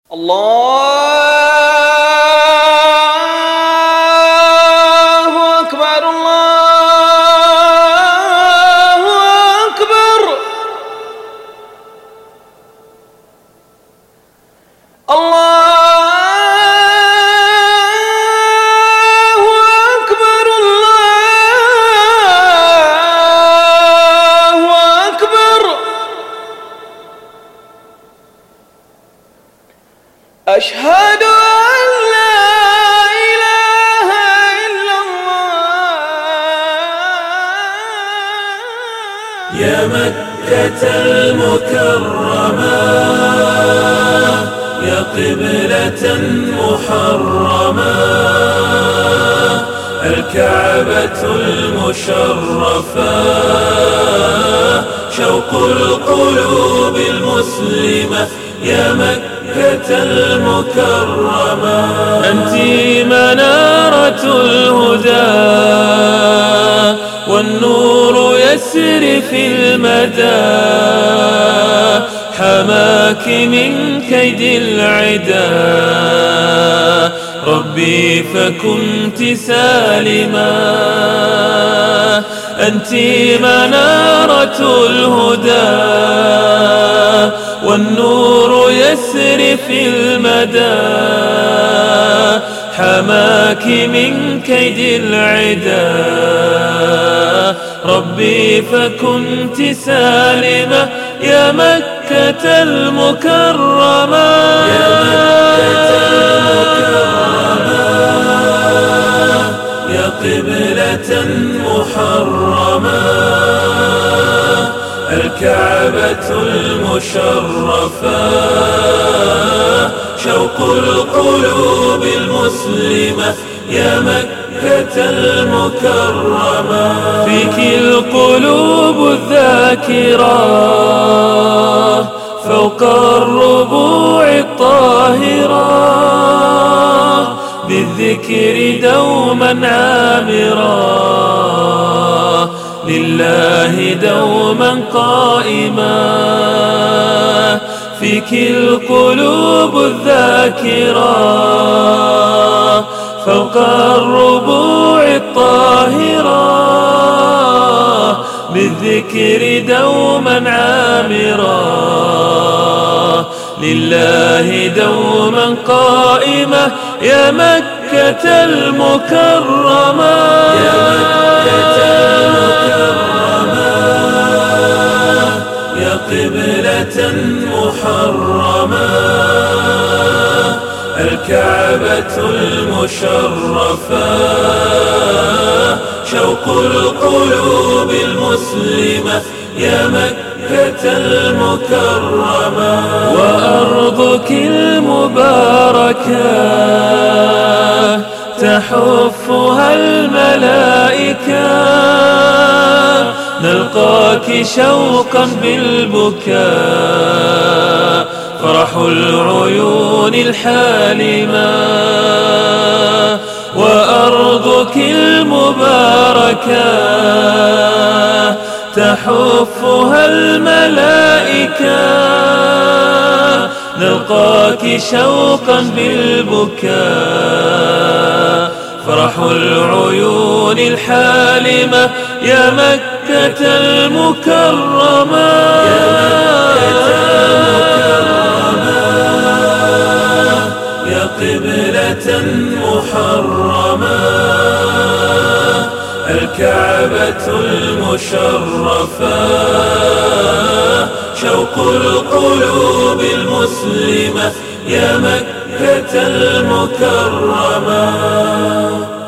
الله أكبر الله أكبر الله أكبر الله أكبر أشهد أن لا إله إلا الله. يا مكة المكرمة يا قبلة محرمة، الكعبة المشرفة، شوق القلوب المسلمة. يا مكة المكرمة أنت منارة الهدى، والنور يسري في المدى، حماك من كيد العدا ربي فكنت سالما. أنت منارة الهدى، والنور يسري في المدى، حماك من كيد العدا ربي فكنت سالمة. يا مكة المكرمة يا مكة المكرمة يا قبلة محرمة، الكعبة المشرفة، شوق القلوب المسلمة. يا مكة المكرمة فيك القلوب الذاكرة، فوق الربوع الطاهرة، بالذكر دوما عامرة، لله دوما قائما. فيك القلوب الذاكرة، فوق الربوع الطاهرة، بالذكر دوما عامرة، لله دوما قائمة. يا مكة المكرمة يا مكة المكرمة يا قبلة محرمة، الكعبة المشرفة، شوق القلوب المسلمة. يا مكة المكرمة وأرضك المباركة تحفها الملائكة، نلقاك شوقا بالبكاء، فرح العيون الحالمة. وأرضك المباركة تحفها الملائكة، نلقاك شوقا بالبكاء، فرح العيون الحالمة. يا مكة المكرمة يا مكة المكرمة يا قبلة محرمة، الكعبة المشرفة، شوق القلوب المسلمة. يا مكة المكرمة